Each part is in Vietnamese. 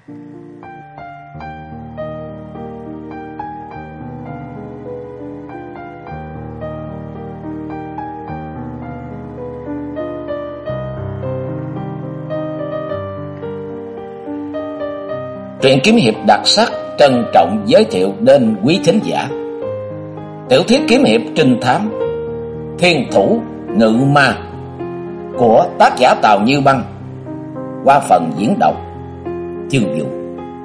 Truyện kiếm hiệp đặc sắc trân trọng giới thiệu đến quý thính giả tiểu thuyết kiếm hiệp trinh thám Thiên Thủ Ngự Ma của tác giả Tào Như Băng qua phần diễn đọc Chương Vũ.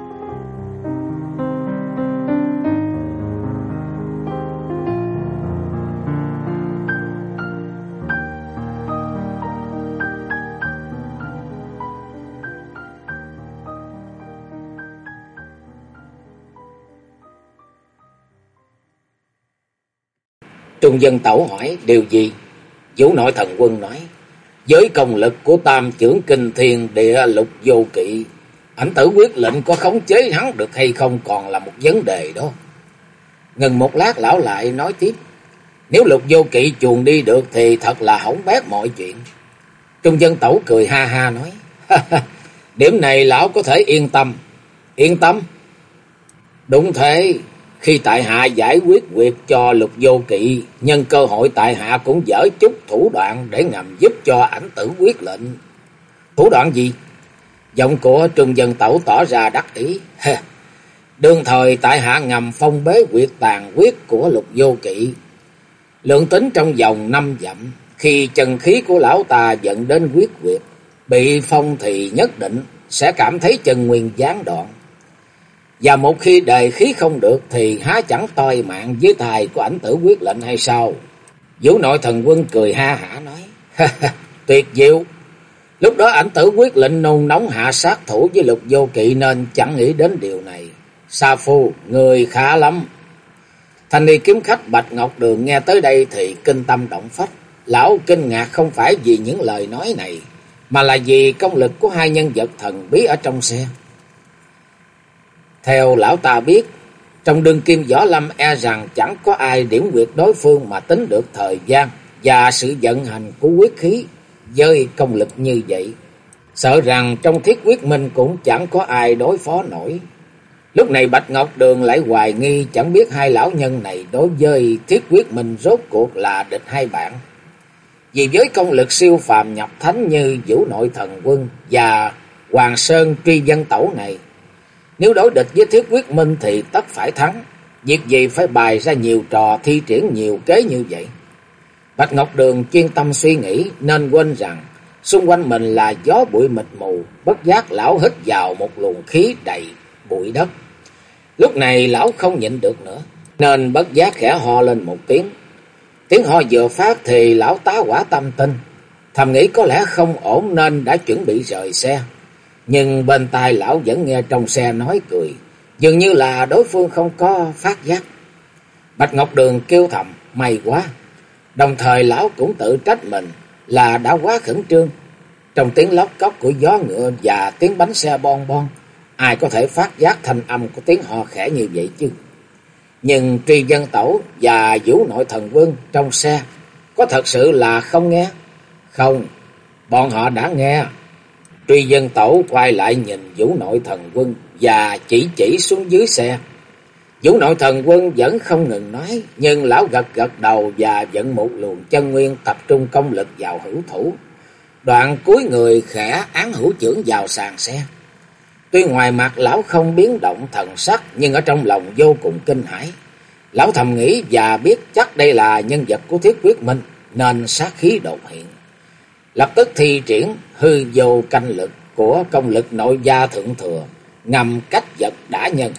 Trung Dân Tẩu hỏi điều gì? Vũ Nội Thần Quân nói, với công lực của Tam Chưởng Kinh Thiên Địa Lục Vô Kỵ, ảnh tử quyết lệnh có khống chế hắn được hay không còn là một vấn đề đó. Ngừng một lát lão lại nói tiếp, nếu Lục Vô Kỵ chuồn đi được thì thật là hỏng bét mọi chuyện. Trung Dân Tẩu cười ha ha nói, điểm này lão có thể yên tâm. Yên tâm? Đúng thế. Khi tại hạ giải quyết việc cho Lục Vô Kỵ, nhân cơ hội tại hạ cũng dở chút thủ đoạn để ngầm giúp cho ảnh tử quyết lệnh. Thủ đoạn gì? Giọng của Trung Dân Tẩu tỏ ra đắc ý. Đương thời tại hạ ngầm phong bế quyệt tàn quyết của Lục Vô Kỵ. Lượng tính trong vòng 5 dặm, khi chân khí của lão ta dẫn đến quyết quyệt, bị phong thì nhất định sẽ cảm thấy chân nguyên gián đoạn. Và một khi đề khí không được thì há chẳng toi mạng dưới tài của ảnh tử quyết lệnh hay sao? Vũ Nội Thần Quân cười ha hả nói, tuyệt diệu. Lúc đó ảnh tử quyết lệnh nôn nóng hạ sát thủ với Lục Vô Kỵ nên chẳng nghĩ đến điều này. Sa Phu, người khá lắm. Thanh ni kiếm khách Bạch Ngọc Đường nghe tới đây thì kinh tâm động phách. Lão kinh ngạc không phải vì những lời nói này, mà là vì công lực của hai nhân vật thần bí ở trong xe. Theo lão ta biết, trong đương kim võ lâm e rằng chẳng có ai điểm quyệt đối phương mà tính được thời gian và sự vận hành của quyết khí với công lực như vậy. Sợ rằng trong thiết quyết minh cũng chẳng có ai đối phó nổi. Lúc này Bạch Ngọc Đường lại hoài nghi chẳng biết hai lão nhân này đối với thiết quyết minh rốt cuộc là địch hay bạn. Vì với công lực siêu phàm nhập thánh như Vũ Nội Thần Quân và Hoàng Sơn Truy Dân Tẩu này, nếu đối địch với thiết quyết minh thì tất phải thắng. Việc gì phải bày ra nhiều trò thi triển nhiều kế như vậy? Bạch Ngọc Đường chuyên tâm suy nghĩ nên quên rằng xung quanh mình là gió bụi mịt mù. Bất giác lão hít vào một luồng khí đầy bụi đất. Lúc này lão không nhịn được nữa nên bất giác khẽ ho lên một tiếng. Tiếng ho vừa phát thì lão tá hỏa tâm tinh, thầm nghĩ có lẽ không ổn nên đã chuẩn bị rời xe. Nhưng bên tai lão vẫn nghe trong xe nói cười, dường như là đối phương không có phát giác. Bạch Ngọc Đường kêu thầm, may quá. Đồng thời lão cũng tự trách mình là đã quá khẩn trương. Trong tiếng lóc cóc của gió ngựa và tiếng bánh xe bon bon, ai có thể phát giác thanh âm của tiếng ho khẽ như vậy chứ? Nhưng Truy Dân Tẩu và Vũ Nội Thần Quân trong xe có thật sự là không nghe? Không, bọn họ đã nghe. Truy Dân Tẩu quay lại nhìn Vũ Nội Thần Quân và chỉ xuống dưới xe. Vũ Nội Thần Quân vẫn không ngừng nói, nhưng lão gật đầu và vận một luồng chân nguyên tập trung công lực vào hữu thủ. Đoạn cúi người khẽ án hữu chưởng vào sàn xe. Tuy ngoài mặt lão không biến động thần sắc, nhưng ở trong lòng vô cùng kinh hãi. Lão thầm nghĩ và biết chắc đây là nhân vật của thiết quyết minh nên sát khí đột hiện. Lập tức thi triển hư vô canh lực của công lực nội gia thượng thừa, ngầm cách vật đả nhân.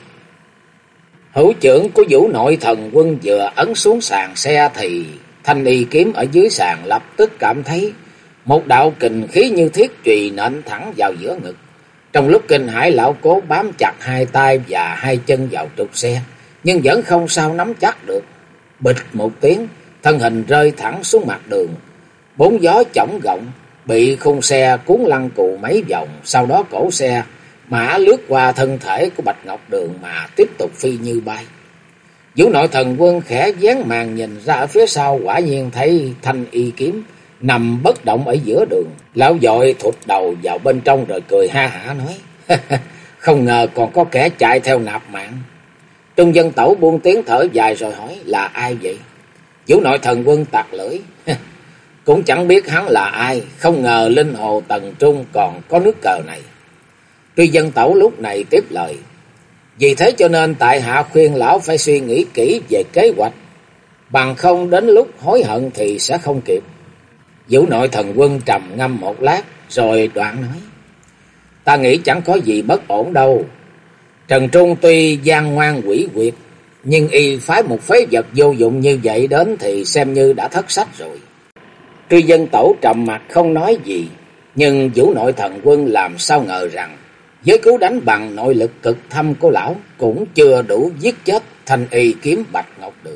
Hữu chưởng của Vũ Nội Thần Quân vừa ấn xuống sàn xe thì thanh y kiếm ở dưới sàn lập tức cảm thấy một đạo kình khí như thiết chùy nện thẳng vào giữa ngực. Trong lúc kinh hãi, lão cố bám chặt hai tay và hai chân vào trục xe, nhưng vẫn không sao nắm chắc được. Bịch một tiếng, thân hình rơi thẳng xuống mặt đường. Bốn gió chổng gọng, bị khung xe cuốn lăn cù mấy vòng, sau đó cổ xe mã lướt qua thân thể của Bạch Ngọc Đường mà tiếp tục phi như bay. Vũ Nội Thần Quân khẽ dán màn nhìn ra ở phía sau, quả nhiên thấy thanh y kiếm nằm bất động ở giữa đường. Lão vội thụt đầu vào bên trong rồi cười ha hả nói, Không ngờ còn có kẻ chạy theo nạp mạng. Trung Dân Tẩu buông tiếng thở dài rồi hỏi: là ai vậy? Vũ Nội Thần Quân tặc lưỡi: cũng chẳng biết hắn là ai, không ngờ linh hồ Tần Trung còn có nước cờ này. Truy Dân Tẩu lúc này tiếp lời: vì thế cho nên tại hạ khuyên lão phải suy nghĩ kỹ về kế hoạch, bằng không đến lúc hối hận thì sẽ không kịp. Vũ Nội Thần Quân trầm ngâm một lát rồi đoạn nói: ta nghĩ chẳng có gì bất ổn đâu. Trần Trung tuy gian ngoan quỷ quyệt, nhưng y phái một phế vật vô dụng như vậy đến thì xem như đã thất sách rồi. Truy Dân Tẩu trầm mặt không nói gì, nhưng Vũ Nội Thần Quân làm sao ngờ rằng với cú đánh bằng nội lực cực thâm của lão cũng chưa đủ giết chết Thanh Y kiếm Bạch Ngọc Đường.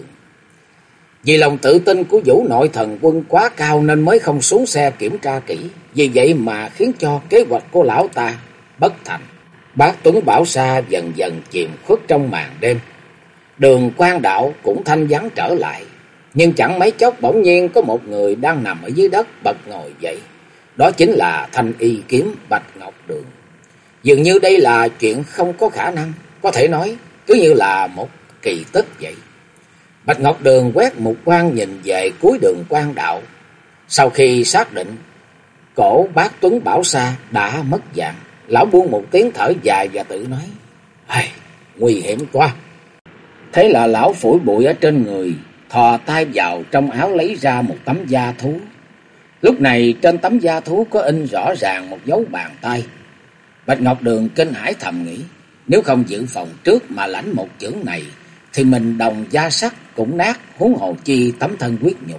Vì lòng tự tin của Vũ Nội Thần Quân quá cao nên mới không xuống xe kiểm tra kỹ, vì vậy mà khiến cho kế hoạch của lão ta bất thành. Bác Tuấn Bảo Sa dần dần chìm khuất trong màn đêm. Đường Quan Đạo cũng thanh vắng trở lại, nhưng chẳng mấy chốc bỗng nhiên có một người đang nằm ở dưới đất bật ngồi dậy. Đó chính là Thanh Y kiếm Bạch Ngọc Đường. Dường như đây là chuyện không có khả năng, có thể nói cứ như là một kỳ tích vậy. Bạch Ngọc Đường quét một quan nhìn về cuối Đường Quan Đạo. Sau khi xác định cổ Bác Tuấn Bảo Sa đã mất dạng, lão buông một tiếng thở dài và tự nói: ai, nguy hiểm quá. Thế là lão phủi bụi ở trên người, thò tay vào trong áo lấy ra một tấm da thú. Lúc này trên tấm da thú có in rõ ràng một dấu bàn tay. Bạch Ngọc Đường kinh hãi thầm nghĩ: nếu không dự phòng trước mà lãnh một chưởng này thì mình đồng da sắt cũng nát, huống hồ chi tấm thân huyết nhục.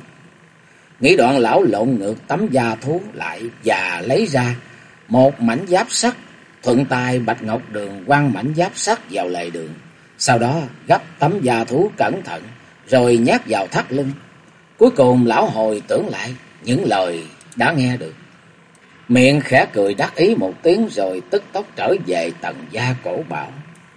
Nghĩ đoạn lão lộn ngược tấm da thú lại và lấy ra một mảnh giáp sắt. Thuận tay Bạch Ngọc Đường quăng mảnh giáp sắt vào lề đường, sau đó gấp tấm da thú cẩn thận rồi nhét vào thắt lưng. Cuối cùng lão hồi tưởng lại những lời đã nghe được, miệng khẽ cười đắc ý một tiếng rồi tức tốc trở về Tần Gia Cổ Bảo.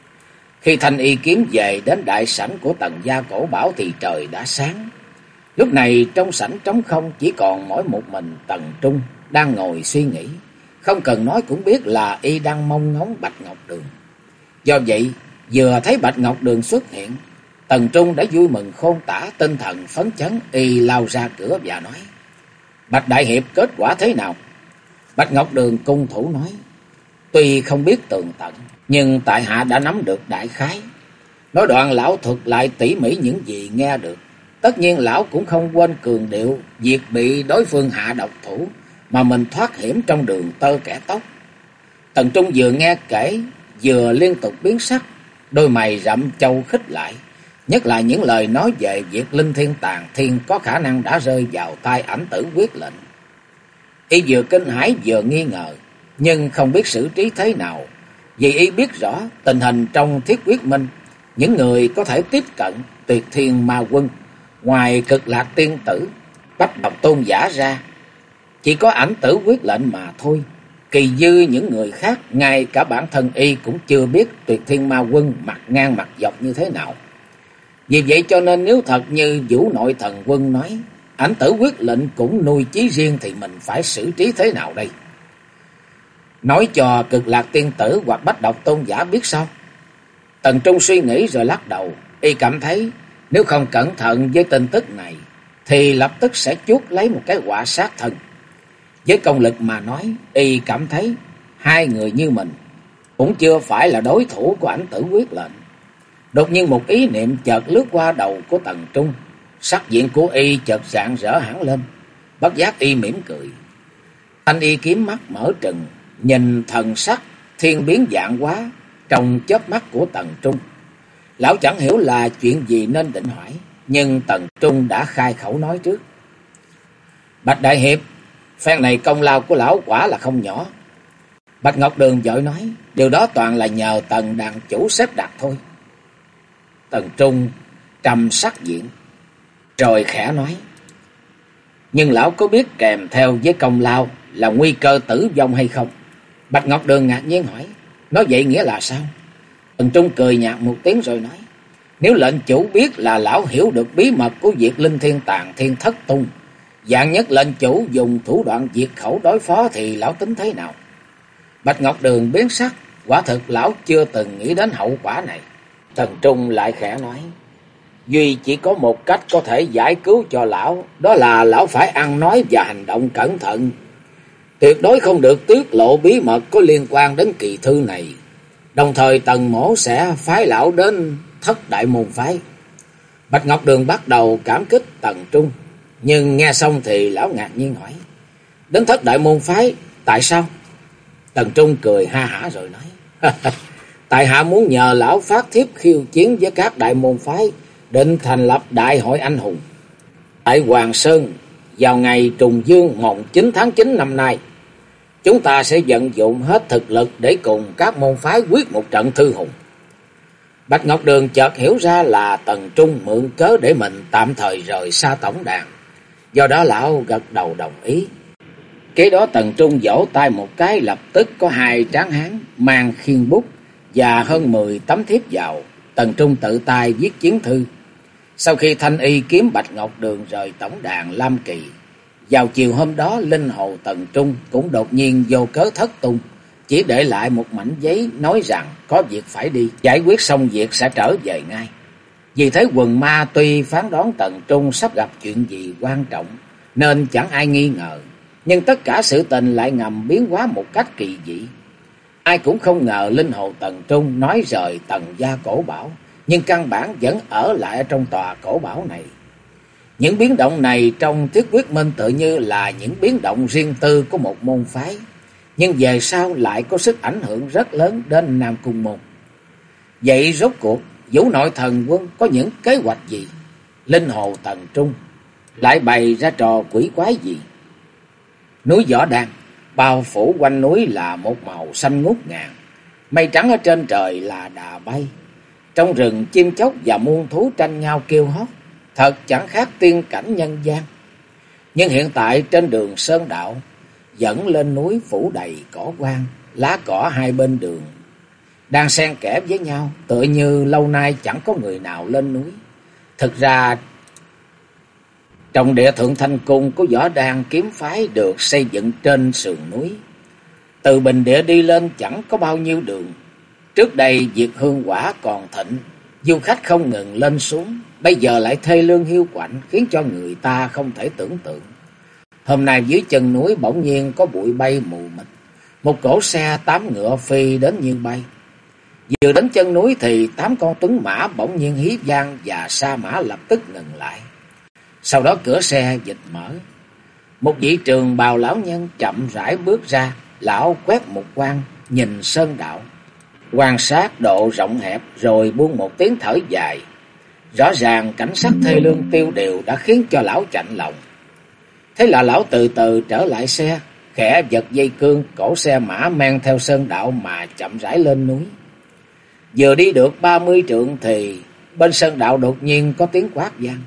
Khi Thanh Y kiếm về đến đại sảnh của Tần Gia Cổ Bảo thì trời đã sáng. Lúc này trong sảnh trống không chỉ còn mỗi một mình Tần Trung đang ngồi suy nghĩ. Không cần nói cũng biết là y đang mong ngóng Bạch Ngọc Đường. Do vậy vừa thấy Bạch Ngọc Đường xuất hiện, Tần Trung đã vui mừng khôn tả, tinh thần phấn chấn. Y lao ra cửa và nói: Bạch đại hiệp, kết quả thế nào? Bạch Ngọc Đường cung thủ nói: tuy không biết tường tận, nhưng tại hạ đã nắm được đại khái. Nói đoạn lão thuật lại tỉ mỉ những gì nghe được. Tất nhiên lão cũng không quên cường điệu việc bị đối phương hạ độc thủ mà mình thoát hiểm trong đường tơ kẻ tóc. Tần Trung vừa nghe kể vừa liên tục biến sắc, đôi mày rậm châu khích lại, nhất là những lời nói về việc Linh Thiên Tàn Thiên có khả năng đã rơi vào tay Ảnh Tử Quyết Lệnh. Y vừa kinh hãi vừa nghi ngờ, nhưng không biết xử trí thế nào, vì y biết rõ tình hình trong Thiết Quyết Minh, những người có thể tiếp cận Tuyệt Thiên Ma Quân ngoài Cực Lạc Tiên Tử, Bách Độc Tôn Giả ra, chỉ có Ảnh Tử Quyết Lệnh mà thôi. Kỳ dư những người khác, ngay cả bản thân y cũng chưa biết Tuyệt Thiên Ma Quân mặt ngang mặt dọc như thế nào. Vì vậy cho nên nếu thật như Vũ Nội Thần Quân nói, Ảnh Tử Quyết Lệnh cũng nuôi chí riêng thì mình phải xử trí thế nào đây? Nói cho Cực Lạc Tiên Tử hoặc Bách Độc Tôn Giả biết sao? Tần Trung suy nghĩ rồi lắc đầu. Y cảm thấy nếu không cẩn thận với tin tức này thì lập tức sẽ chuốc lấy một cái họa sát thân. Với công lực mà nói, y cảm thấy hai người như mình cũng chưa phải là đối thủ của Ảnh Tử Quyết Lệnh. Đột nhiên một ý niệm chợt lướt qua đầu của Tần Trung, sắc diện của y chợt rạng rỡ hẳn lên. Bất giác y mỉm cười. Thanh Y kiếm mắt mở trừng, nhìn thần sắc thiên biến vạn hóa trong chớp mắt của Tần Trung. Lão chẳng hiểu là chuyện gì nên định hỏi, nhưng Tần Trung đã khai khẩu nói trước. Bạch đại hiệp, phen này công lao của lão quả là không nhỏ. Bạch Ngọc Đường vội nói: điều đó toàn là nhờ Tần đàn chủ xếp đặt thôi. Tần Trung trầm sắc diện rồi khẽ nói: nhưng lão có biết kèm theo với công lao là nguy cơ tử vong hay không? Bạch Ngọc Đường ngạc nhiên hỏi: nói vậy nghĩa là sao? Tần Trung cười nhạt một tiếng rồi nói: nếu lệnh chủ biết là lão hiểu được bí mật của việc Linh Thiên Tàn Thiên thất tung, vạn nhất lệnh chủ dùng thủ đoạn diệt khẩu đối phó thì lão tính thế nào? Bạch Ngọc Đường biến sắc, Quả thực lão chưa từng nghĩ đến hậu quả này. Tần Trung lại khẽ nói, duy chỉ có một cách có thể giải cứu cho lão, đó là lão phải ăn nói và hành động cẩn thận. Tuyệt đối không được tiết lộ bí mật có liên quan đến kỳ thư này. Đồng thời Tần mỗ sẽ phái lão đến Thất Đại Môn Phái. Bạch Ngọc Đường bắt đầu cảm kích Tần Trung, nhưng nghe xong thì lão ngạc nhiên hỏi, đến Thất Đại Môn Phái, tại sao? Tần Trung cười ha hả rồi nói, tại hạ muốn nhờ lão phát thiếp khiêu chiến với các đại môn phái, định thành lập đại hội anh hùng tại Hoàng Sơn vào ngày trùng dương mồng 9 tháng 9 năm nay. Chúng ta sẽ vận dụng hết thực lực để cùng các môn phái quyết một trận thư hùng. Bạch Ngọc Đường chợt hiểu ra là Tần Trung mượn cớ để mình tạm thời rời xa tổng đàn, do đó lão gật đầu đồng ý. Kế đó Tần Trung vỗ tay một cái, lập tức có 2 tráng hán mang khiên bút và hơn 10 tấm thiếp vào. Tần Trung tự tay viết chiến thư. Sau khi Thanh Y kiếm Bạch Ngọc Đường rời tổng đàn Lam Kỳ, vào chiều hôm đó linh hồn Tần Trung cũng đột nhiên vô cớ thất tung, chỉ để lại một mảnh giấy nói rằng có việc phải đi, giải quyết xong việc sẽ trở về ngay. Vì thế quần ma tuy phán đoán Tần Trung sắp gặp chuyện gì quan trọng nên chẳng ai nghi ngờ, nhưng tất cả sự tình lại ngầm biến hóa một cách kỳ dị. Ai cũng không ngờ linh hồn Tần Trung nói rời Tần gia cổ bảo, nhưng căn bản vẫn ở lại trong tòa cổ bảo này. Những biến động này trong Thiết Quyết Minh tự như là những biến động riêng tư của một môn phái, nhưng về sau lại có sức ảnh hưởng rất lớn đến Nam Cung môn. Vậy rốt cuộc Vũ Nội Thần Quân có những kế hoạch gì? Linh hồn Tần Trung lại bày ra trò quỷ quái gì? Núi Võ Đan bao phủ quanh núi là một màu xanh ngút ngàn, mây trắng ở trên trời là đà bay. Trong rừng chim chóc và muôn thú tranh nhau kêu hót, thật chẳng khác tiên cảnh nhân gian. Nhưng hiện tại trên đường sơn đạo dẫn lên núi phủ đầy cỏ quan, lá cỏ hai bên đường đang xen kẽ với nhau, tựa như lâu nay chẳng có người nào lên núi. Thực ra trong địa thượng thanh cung của Võ Đan kiếm phái được xây dựng trên sườn núi, từ bình địa đi lên chẳng có bao nhiêu đường. Trước đây việc hương quả còn thịnh, du khách không ngừng lên xuống, bây giờ lại thê lương hiu quạnh, khiến cho người ta không thể tưởng tượng. Hôm nay dưới chân núi bỗng nhiên có bụi bay mù mịt, một cỗ xe 8 ngựa phi đến như bay. Vừa đến chân núi thì 8 con tuấn mã bỗng nhiên hí vang và sa mã lập tức ngừng lại. Sau đó cửa xe dịch mở, một vị trường bào lão nhân chậm rãi bước ra. Lão quét một quan nhìn sơn đạo, quan sát độ rộng hẹp rồi buông một tiếng thở dài. Rõ ràng cảnh sắc thê lương tiêu điều đã khiến cho lão chạnh lòng. Thế là lão từ từ trở lại xe, khẽ giật dây cương, cổ xe mã men theo sơn đạo mà chậm rãi lên núi. Vừa đi được 30 trượng thì bên sơn đạo đột nhiên có tiếng quát vang.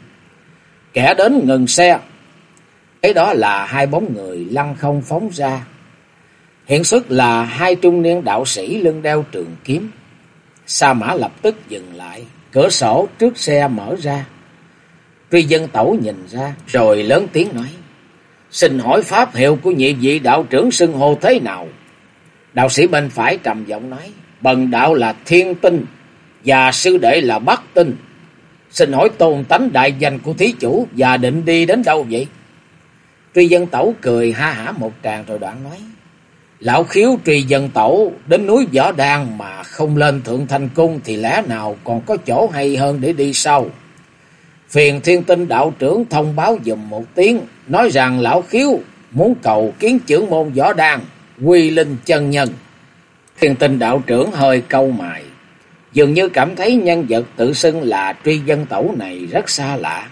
Kẻ đến ngừng xe. Thế đó là 2 bóng người lăng không phóng ra. Hiện xuất là 2 trung niên đạo sĩ lưng đeo trường kiếm. Sa mã lập tức dừng lại, cửa sổ trước xe mở ra. Truy Dân Tẩu nhìn ra rồi lớn tiếng nói: "Xin hỏi pháp hiệu của nhị vị đạo trưởng xưng hô thế nào?" Đạo sĩ bên phải trầm giọng nói: "Bần đạo là Thiên Tinh và sư đệ là Bắc Tinh. Xin hỏi tôn tánh đại danh của thí chủ và định đi đến đâu vậy?" Truy Dân Tẩu cười ha hả một tràng rồi đoạn nói: "Lão khiếu Truy Dân Tẩu đến núi Võ Đan mà không lên Thượng Thanh Cung thì lẽ nào còn có chỗ hay hơn để đi sau? Phiền Thiên Tinh đạo trưởng thông báo giùm một tiếng, nói rằng lão khiếu muốn cầu kiến trưởng môn Võ Đan, Quy Linh chân nhân." Thiên Tinh đạo trưởng hơi cau mày, dường như cảm thấy nhân vật tự xưng là Truy Dân Tẩu này rất xa lạ.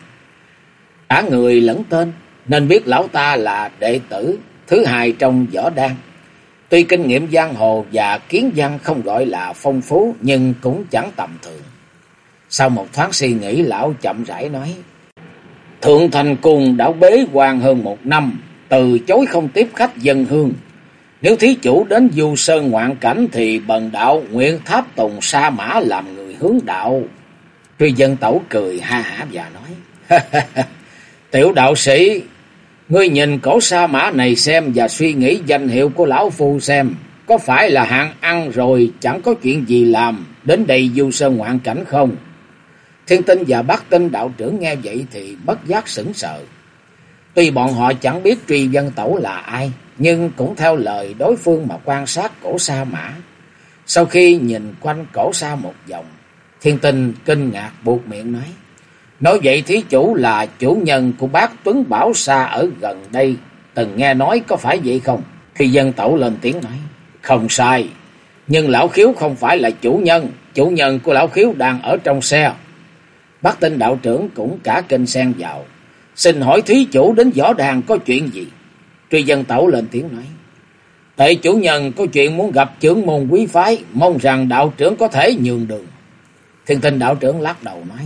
Cả người lẫn tên nên biết lão ta là đệ tử thứ 2 trong Võ Đan. Tuy kinh nghiệm giang hồ và kiến văn không gọi là phong phú, nhưng cũng chẳng tầm thường. Sau một thoáng suy nghĩ, lão chậm rãi nói: "Thượng Thành Cung đã bế quan hơn 1 năm, từ chối không tiếp khách dân hương. Nếu thí chủ đến du sơn ngoạn cảnh thì bần đạo nguyện tháp tùng sa mã làm người hướng đạo." Truy Dân Tẩu cười ha hả và nói: "Tiểu đạo sĩ, ngươi nhìn cổ sa mã này xem và suy nghĩ danh hiệu của lão phu xem, có phải là hạng ăn rồi chẳng có chuyện gì làm, đến đây du sơn ngoạn cảnh không? Thiên Tinh và Bắc Tinh đạo trưởng nghe vậy thì bất giác sững sờ. Tuy bọn họ chẳng biết Truy Vân Tẩu là ai, nhưng cũng theo lời đối phương mà quan sát cổ sa mã. Sau khi nhìn quanh cổ sa một vòng, Thiên Tinh kinh ngạc buột miệng nói vậy thí chủ là chủ nhân của bác Tuấn Bảo Sa ở gần đây, từng nghe nói có phải vậy không? Truy Vân Tẩu lên tiếng nói, không sai, nhưng lão khiếu không phải là chủ nhân của lão khiếu đang ở trong xe. Bắc Tinh đạo trưởng cũng cả kinh xen vào, xin hỏi thí chủ đến võ đàn có chuyện gì? Truy Vân Tẩu lên tiếng nói, tệ chủ nhân có chuyện muốn gặp trưởng môn quý phái, mong rằng đạo trưởng có thể nhường đường. Thiên Tinh đạo trưởng lắc đầu nói,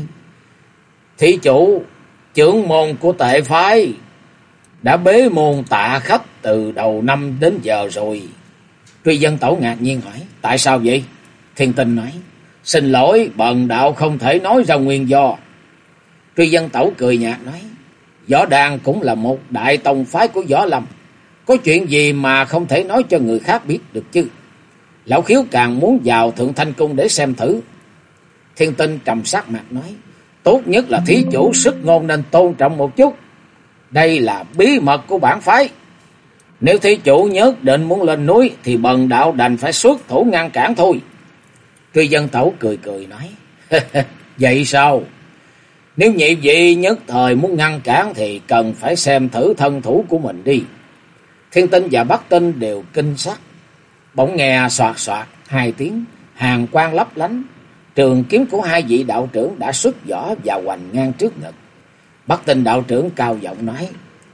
thí chủ, trưởng môn của tệ phái đã bế môn tạ khách từ đầu năm đến giờ rồi. Truy Vân Tẩu ngạc nhiên hỏi, tại sao vậy? Thiên Tinh nói, xin lỗi, bần đạo không thể nói ra nguyên do. Truy Vân Tẩu cười nhạt nói, võ đàn cũng là một đại tông phái của võ lâm, có chuyện gì mà không thể nói cho người khác biết được chứ? Lão khiếu càng muốn vào Thượng Thanh Cung để xem thử. Thiên Tinh trầm sắc mặt nói, tốt nhất là thí chủ sức ngôn nên tôn trọng một chút. Đây là bí mật của bản phái. Nếu thí chủ nhất định muốn lên núi thì bần đạo đành phải xuất thủ ngăn cản thôi. Truy Vân Tẩu cười cười nói, vậy sao? Nếu nhị vị nhất thời muốn ngăn cản thì cần phải xem thử thân thủ của mình đi. Thiên Tinh và Bắc Tinh đều kinh sắc. Bỗng nghe soạt soạt hai tiếng, hàn quang lấp lánh. Trường kiếm của hai vị đạo trưởng đã xuất vỏ và hoành ngang trước ngực. Bắc Tinh đạo trưởng cao giọng nói,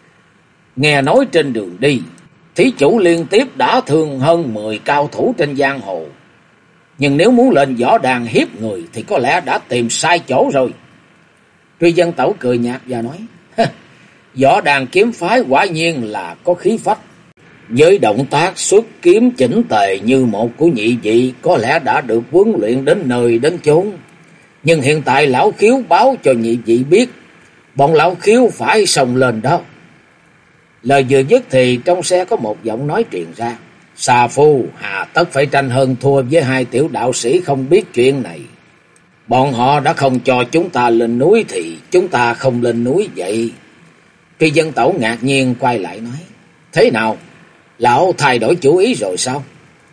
nghe nói trên đường đi, thí chủ liên tiếp đã thương hơn 10 cao thủ trên giang hồ. Nhưng nếu muốn lên võ đàn hiếp người thì có lẽ đã tìm sai chỗ rồi. Truy Vân Tẩu cười nhạt và nói, võ đàn kiếm phái quả nhiên là có khí phách. Với động tác xuất kiếm chỉnh tề như một của nhị vị có lẽ đã được huấn luyện đến nơi đến chốn. Nhưng hiện tại lão khiếu báo cho nhị vị biết, bọn lão khiếu phải xông lên đó. Lời vừa dứt thì trong xe có một giọng nói truyền ra, xà phu hà tất phải tranh hơn thua với hai tiểu đạo sĩ không biết chuyện này. Bọn họ đã không cho chúng ta lên núi thì chúng ta không lên núi vậy. Truy Vân Tẩu ngạc nhiên quay lại nói, thế nào? Lão thay đổi chủ ý rồi sao?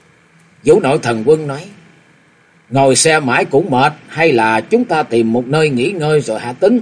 Vũ Nội Thần Quân nói, ngồi xe mãi cũng mệt, hay là chúng ta tìm một nơi nghỉ ngơi rồi hạ tính.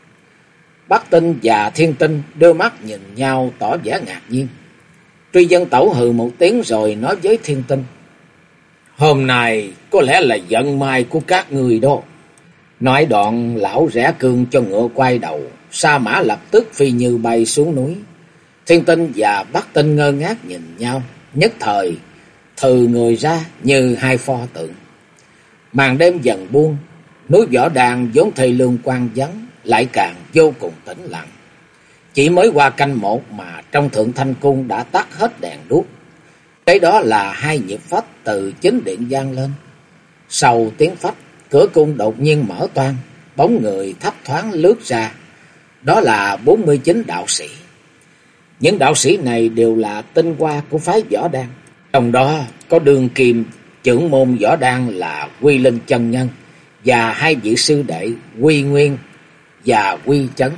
Bắc Tinh và Thiên Tinh đưa mắt nhìn nhau tỏ vẻ ngạc nhiên. Truy Vân Tẩu hừ một tiếng rồi nói với Thiên Tinh, hôm nay có lẽ là vận may của các người đó. Nói đoạn lão rẽ cương cho ngựa quay đầu, sa mã lập tức phi như bay xuống núi. Thiên Tinh và Bắc Tinh ngơ ngác nhìn nhau, nhất thời thừ người ra như hai pho tượng. Màn đêm dần buông, núi võ đàn vốn thê lương quang vắng lại càng vô cùng tĩnh lặng. Chỉ mới qua canh một mà trong Thượng Thanh Cung đã tắt hết đèn đuốc. Cái đó là hai nhịp phách từ chính điện vang lên. Sau tiếng phách, cửa cung đột nhiên mở toang, bóng người thấp thoáng lướt ra. Đó là 49 đạo sĩ. Những đạo sĩ này đều là tinh hoa của phái võ đan. Trong đó có đương kim trưởng môn võ đan là Quy Linh chân nhân và hai vị sư đệ Quy Nguyên và Quy Chấn.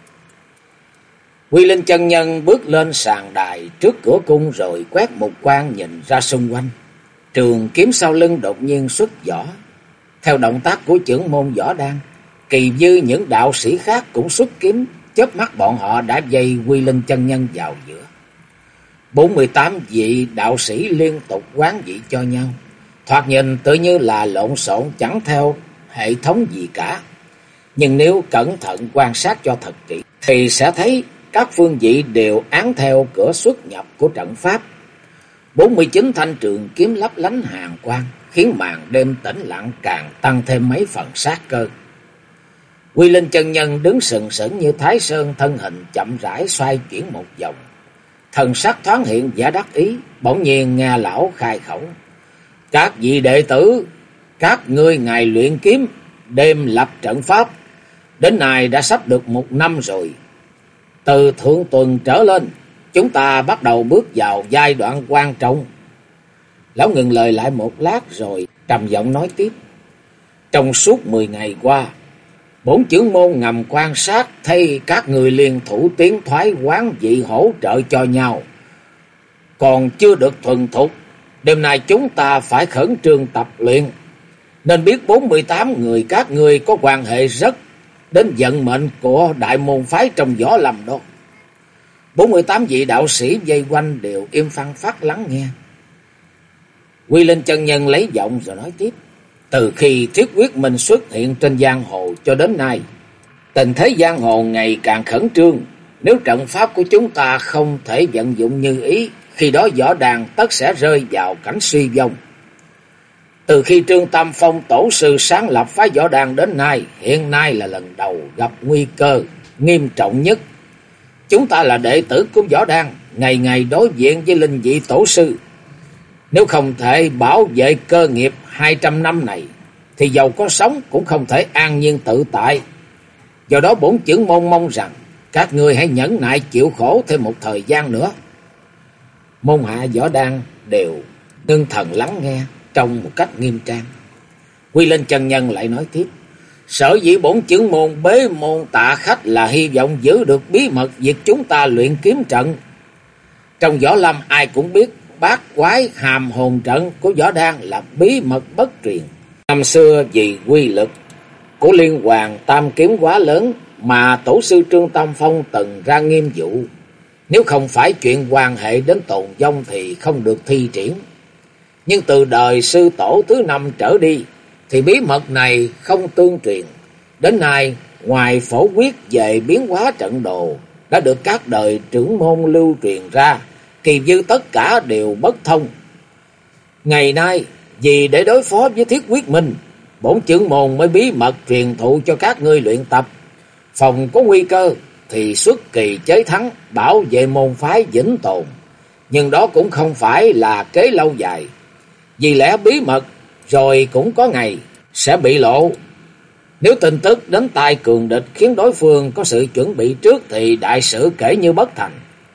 Quy Linh chân nhân bước lên sàn đài trước cửa cung rồi quét một quan nhìn ra xung quanh. Trường kiếm sau lưng đột nhiên xuất vỏ. Theo động tác của trưởng môn võ đan, kỳ dư những đạo sĩ khác cũng xuất kiếm, chớp mắt bọn họ đã vây Quy Linh chân nhân vào giữa. 48 vị đạo sĩ liên tục quán vị cho nhau, thoạt nhìn tự như là lộn xộn chẳng theo hệ thống gì cả. Nhưng nếu cẩn thận quan sát cho thật kỹ thì sẽ thấy các phương vị đều án theo cửa xuất nhập của trận pháp. 49 thanh trường kiếm lấp lánh hàn quang, khiến màn đêm tĩnh lặng càng tăng thêm mấy phần sát cơ. Quy Linh chân nhân đứng sừng sững như Thái Sơn, thân hình chậm rãi xoay chuyển một vòng. Thần sắc thoáng hiện vẻ đắc ý, bỗng nhiên nghe lão khai khẩu. Các vị đệ tử, các ngươi ngày luyện kiếm, đêm lập trận pháp, đến nay đã sắp được 1 năm rồi. Từ thượng tuần trở lên, chúng ta bắt đầu bước vào giai đoạn quan trọng. Lão ngừng lời lại một lát rồi trầm giọng nói tiếp. Trong suốt 10 ngày qua, bổn chưởng môn ngầm quan sát thấy các người liên thủ tiến thoái quán vị hỗ trợ cho nhau, còn chưa được thuần thục. Đêm nay chúng ta phải khẩn trương tập luyện, nên biết 48 người các ngươi có quan hệ rất đến vận mệnh của đại môn phái trong Võ Lâm đó. 48 vị đạo sĩ vây quanh đều im phăng phát lắng nghe. Quy Linh chân nhân lấy giọng rồi nói tiếp. Từ khi Thiết Quyết Minh xuất hiện trên giang hồ cho đến nay, tình thế giang hồ ngày càng khẩn trương. Nếu trận pháp của chúng ta không thể vận dụng như ý, khi đó võ đàn tất sẽ rơi vào cảnh suy vong. Từ khi Trương Tam Phong tổ sư sáng lập phái võ đàn đến nay, hiện nay là lần đầu gặp nguy cơ nghiêm trọng nhất. Chúng ta là đệ tử của võ đàn, ngày ngày đối diện với linh vị tổ sư. Nếu không thể bảo vệ cơ nghiệp 200 năm này, thì dầu có sống cũng không thể an nhiên tự tại. Do đó bổn chưởng môn mong rằng các ngươi hãy nhẫn nại chịu khổ thêm một thời gian nữa. Môn hạ võ đan đều ngưng thần lắng nghe trong một cách nghiêm trang. Quy Linh chân nhân lại nói tiếp. Sở dĩ bổn chưởng môn bế môn tạ khách là hy vọng giữ được bí mật việc chúng ta luyện kiếm trận. Trong võ lâm ai cũng biết bát quái hàm hồn trận của võ đan là bí mật bất truyền. Năm xưa vì quy lực của liên hoàn tam kiếm quá lớn mà tổ sư Trương Tam Phong từng ra nghiêm vụ. Nếu không phải chuyện quan hệ đến tồn vong thì không được thi triển. Nhưng từ đời sư tổ thứ 5 trở đi thì bí mật này không tương truyền. Đến nay ngoài phổ quyết về biến hóa trận đồ đã được các đời trưởng môn lưu truyền ra, kỳ dư tất cả đều bất thông. Ngày nay vì để đối phó với Thiết Quyết Minh, bổn chưởng môn mới bí mật truyền thụ cho các ngươi luyện tập. Phòng có nguy cơ thì xuất kỳ chế thắng, bảo vệ môn phái vĩnh tồn. Nhưng đó cũng không phải là kế lâu dài. Vì lẽ bí mật rồi cũng có ngày sẽ bị lộ. Nếu tin tức đến tai cường địch khiến đối phương có sự chuẩn bị trước thì đại sự kể như bất thành.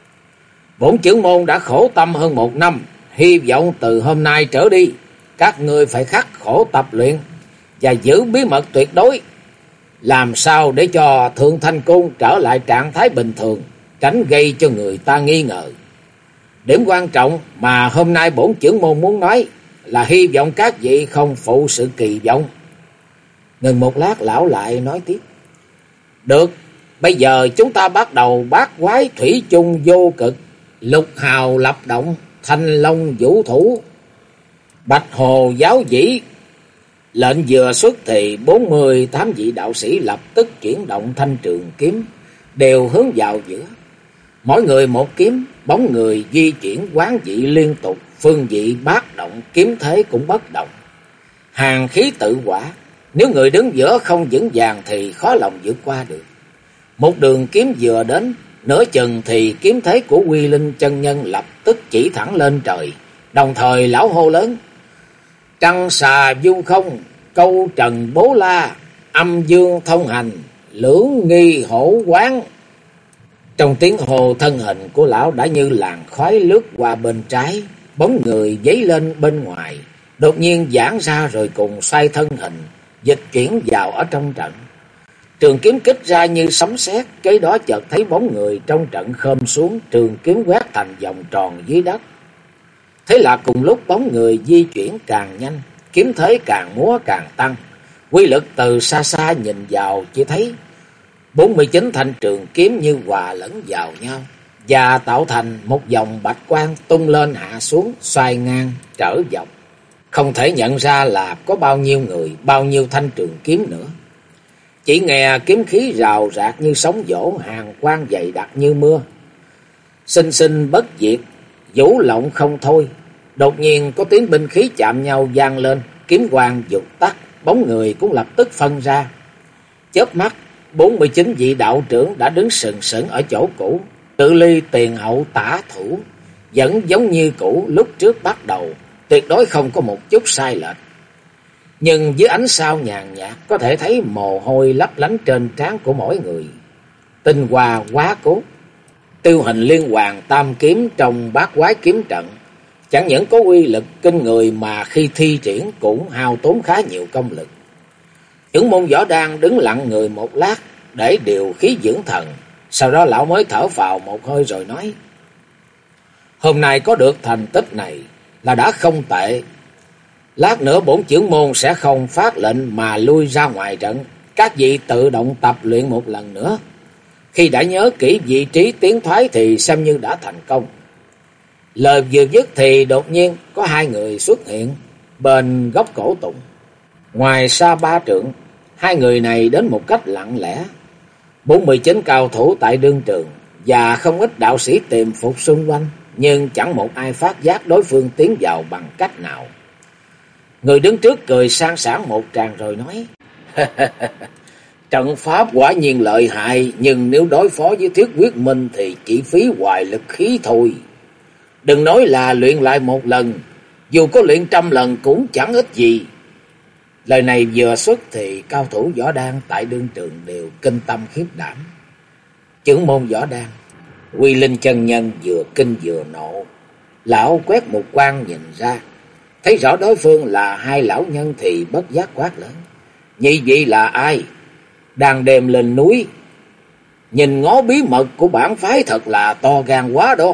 Bổn chưởng môn đã khổ tâm hơn 1 năm, hy vọng từ hôm nay trở đi các ngươi phải khắc khổ tập luyện và giữ bí mật tuyệt đối, làm sao để cho Thượng Thanh Cung trở lại trạng thái bình thường, tránh gây cho người ta nghi ngờ. Điểm quan trọng mà hôm nay bổn chưởng môn muốn nói là hy vọng các vị không phụ sự kỳ vọng. Ngừng một lát lão lại nói tiếp. Được, bây giờ chúng ta bắt đầu bát quái thủy chung vô cực, lục hào lập động, thanh long vũ thủ, bạch hồ giáo dĩ. Lệnh vừa xuất thì 48 vị đạo sĩ lập tức chuyển động thanh trường kiếm, đều hướng vào giữa. Mỗi người một kiếm, bóng người di chuyển quán vị liên tục, phương vị bát động, kiếm thế cũng bất động. Hàng khí tự quả, nếu người đứng giữa không vững vàng thì khó lòng vượt qua được. Một đường kiếm vừa đến, nửa chừng thì kiếm thế của Quy Linh chân nhân lập tức chỉ thẳng lên trời. Đồng thời lão hô lớn. Trăng xà du không, câu trần bố la, âm dương thông hành, lưỡng nghi hổ quán. Trong tiếng hồ, thân hình của lão đã như làn khói lướt qua bên trái, bóng người dấy lên bên ngoài, đột nhiên giãn ra rồi cùng xoay thân hình, dịch chuyển vào ở trong trận. Trường kiếm kích ra như sấm sét, kế đó chợt thấy bóng người trong trận khom xuống, trường kiếm quét thành vòng tròn dưới đất. Thế là cùng lúc bóng người di chuyển càng nhanh, kiếm thế càng múa càng tăng. Quy lực từ xa xa nhìn vào chỉ thấy 49 thanh trường kiếm như hòa lẫn vào nhau và tạo thành một dòng bạch quang tung lên hạ xuống, xoay ngang trở dọc. Không thể nhận ra là có bao nhiêu người, bao nhiêu thanh trường kiếm nữa. Chỉ nghe kiếm khí rào rạc như sóng vỗ, hàng quang dày đặc như mưa, sinh sinh bất diệt, vũ lộng không thôi. Đột nhiên có tiếng binh khí chạm nhau vang lên, kiếm quang vụt tắt, bóng người cũng lập tức phân ra. Chớp mắt, 49 vị đạo trưởng đã đứng sừng sững ở chỗ cũ, cự ly tiền hậu tả thủ, vẫn giống như cũ lúc trước bắt đầu, tuyệt đối không có một chút sai lệch. Nhưng dưới ánh sao nhàn nhạt có thể thấy mồ hôi lấp lánh trên trán của mỗi người. Tinh hoa quá cốt, tiêu hình liên hoàn tam kiếm trong bát quái kiếm trận, chẳng những có uy lực kinh người mà khi thi triển cũng hao tốn khá nhiều công lực. Trưởng môn Võ Đan đứng lặng người một lát để điều khí dưỡng thần, sau đó lão mới thở phào một hơi rồi nói: hôm nay có được thành tích này là đã không tệ. Lát nữa bổn trưởng môn sẽ không phát lệnh mà lui ra ngoài trận, các vị tự động tập luyện một lần nữa. Khi đã nhớ kỹ vị trí tiến thoái thì xem như đã thành công. Lời vừa dứt thì đột nhiên có hai người xuất hiện bên góc cổ tùng. Ngoài xa 3 trượng, hai người này đến một cách lặng lẽ. 49 cao thủ tại đương trường và không ít đạo sĩ tìm phục xung quanh, nhưng chẳng một ai phát giác đối phương tiến vào bằng cách nào. Người đứng trước cười sang sảng một tràng rồi nói: trận pháp quả nhiên lợi hại, nhưng nếu đối phó với Thiết Quyết Minh thì chỉ phí hoài lực khí thôi. Đừng nói là luyện lại một lần, dù có luyện 100 lần cũng chẳng ích gì. Lời này vừa xuất thì cao thủ Võ Đan tại đương trường đều kinh tâm khiếp đảm. Trưởng môn Võ Đan, Quy Linh chân nhân vừa kinh vừa nộ. Lão quét một quan nhìn ra, thấy rõ đối phương là hai lão nhân thì bất giác quát lớn: nhị vị là ai? Đang đêm lên núi nhìn ngó bí mật của bản phái thật là to gan quá đó.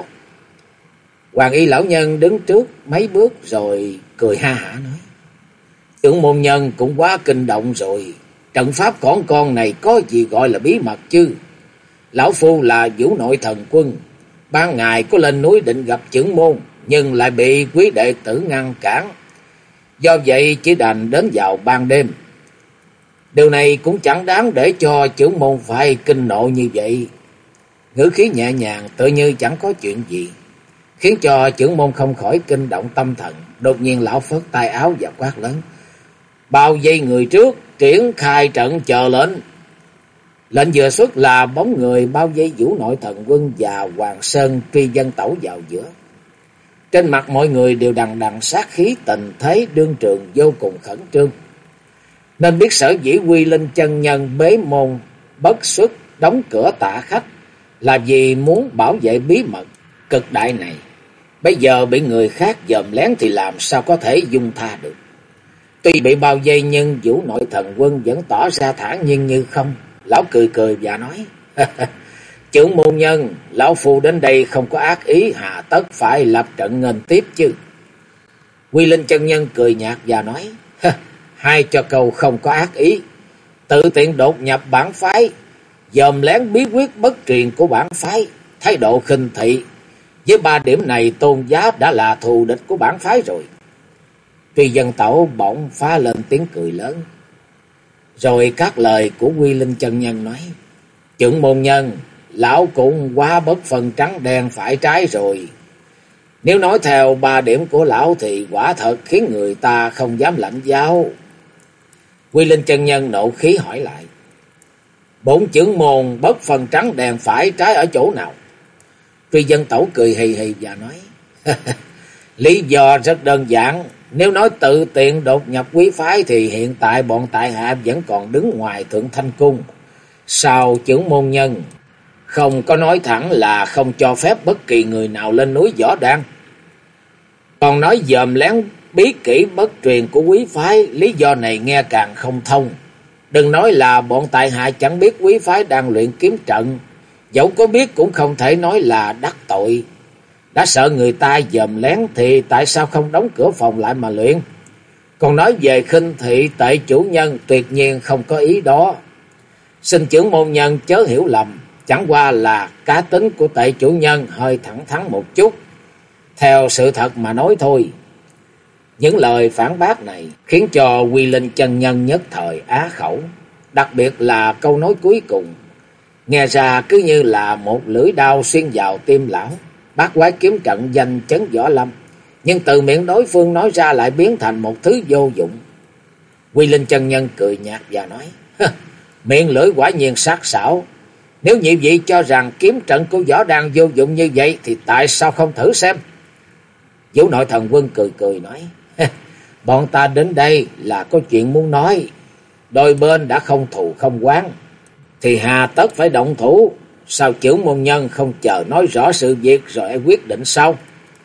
Hoàng y lão nhân đứng trước mấy bước rồi cười ha hả nói: trưởng môn nhân cũng quá kinh động rồi. Trận pháp con này có gì gọi là bí mật chứ? Lão phu là Vũ Nội Thần Quân, ban ngày có lên núi định gặp trưởng môn, nhưng lại bị quý đệ tử ngăn cản. Do vậy chỉ đành đến vào ban đêm. Điều này cũng chẳng đáng để cho trưởng môn phải kinh nộ như vậy. Ngữ khí nhẹ nhàng tự như chẳng có chuyện gì, khiến cho trưởng môn không khỏi kinh động tâm thần. Đột nhiên lão phất tay áo và quát lớn: bao vây người trước, triển khai trận chờ lệnh. Lệnh vừa xuất là bóng người bao vây Vũ Nội Thần Quân và Hoàng Sơn Truy Dân Tẩu vào giữa. Trên mặt mọi người đều đằng đằng sát khí, tình thế đương trường vô cùng khẩn trương. Nên biết sở dĩ Quy Linh chân nhân bế môn bất xuất đóng cửa tạ khách là vì muốn bảo vệ bí mật cực đại này. Bây giờ bị người khác dòm lén thì làm sao có thể dung tha được. Tuy bị bao vây nhưng Vũ Nội Thần Quân vẫn tỏ ra thản nhiên như không. Lão cười cười và nói: trưởng môn nhân, lão phu đến đây không có ác ý, hà tất phải lập trận nghênh tiếp chứ. Quy Linh chân nhân cười nhạt và nói: hai cho câu không có ác ý, tự tiện đột nhập bản phái, dòm lén bí quyết bất truyền của bản phái, thái độ khinh thị. Với 3 điểm này Tôn giá đã là thù địch của bản phái rồi. Truy Dân Tẩu bỗng phá lên tiếng cười lớn. Rồi các lời của Quy Linh chân nhân nói: trưởng môn nhân, lão cũng quá bất phân trắng đen phải trái rồi. Nếu nói theo 3 điểm của lão thì quả thật khiến người ta không dám lãnh giáo. Quy Linh chân nhân nộ khí hỏi lại: bổn trưởng môn bất phân trắng đen phải trái ở chỗ nào? Truy Dân Tẩu cười hì hì và nói: lý do rất đơn giản. Nếu nói tự tiện đột nhập quý phái thì hiện tại bọn tại hạ vẫn còn đứng ngoài Thượng Thanh Cung. Sao trưởng môn nhân không có nói thẳng là không cho phép bất kỳ người nào lên núi Võ Đan? Còn nói dòm lén bí kỹ bất truyền của quý phái, lý do này nghe càng không thông. Đừng nói là bọn tại hạ chẳng biết quý phái đang luyện kiếm trận, dẫu có biết cũng không thể nói là đắc tội. Đã sợ người ta dòm lén thì tại sao không đóng cửa phòng lại mà luyện? Còn nói về khinh thị tệ chủ nhân, tuyệt nhiên không có ý đó. Xin trưởng môn nhân chớ hiểu lầm, chẳng qua là cá tính của tệ chủ nhân hơi thẳng thắn một chút, theo sự thật mà nói thôi. Những lời phản bác này khiến cho Quy Linh chân nhân nhất thời á khẩu, đặc biệt là câu nói cuối cùng, nghe ra cứ như là một lưỡi đao xuyên vào tim lão. Bát quái kiếm trận danh chấn võ lâm, nhưng từ miệng đối phương nói ra lại biến thành một thứ vô dụng. Quy Linh chân nhân cười nhạt và nói: miệng lưỡi quả nhiên sắc sảo. Nếu nhị vị cho rằng kiếm trận của võ đang vô dụng như vậy thì tại sao không thử xem? Vũ Nội Thần Quân cười cười nói: bọn ta đến đây là có chuyện muốn nói. Đôi bên đã không thù không oán thì hà tất phải động thủ. Sao trưởng môn nhân không chờ nói rõ sự việc rồi quyết định sau?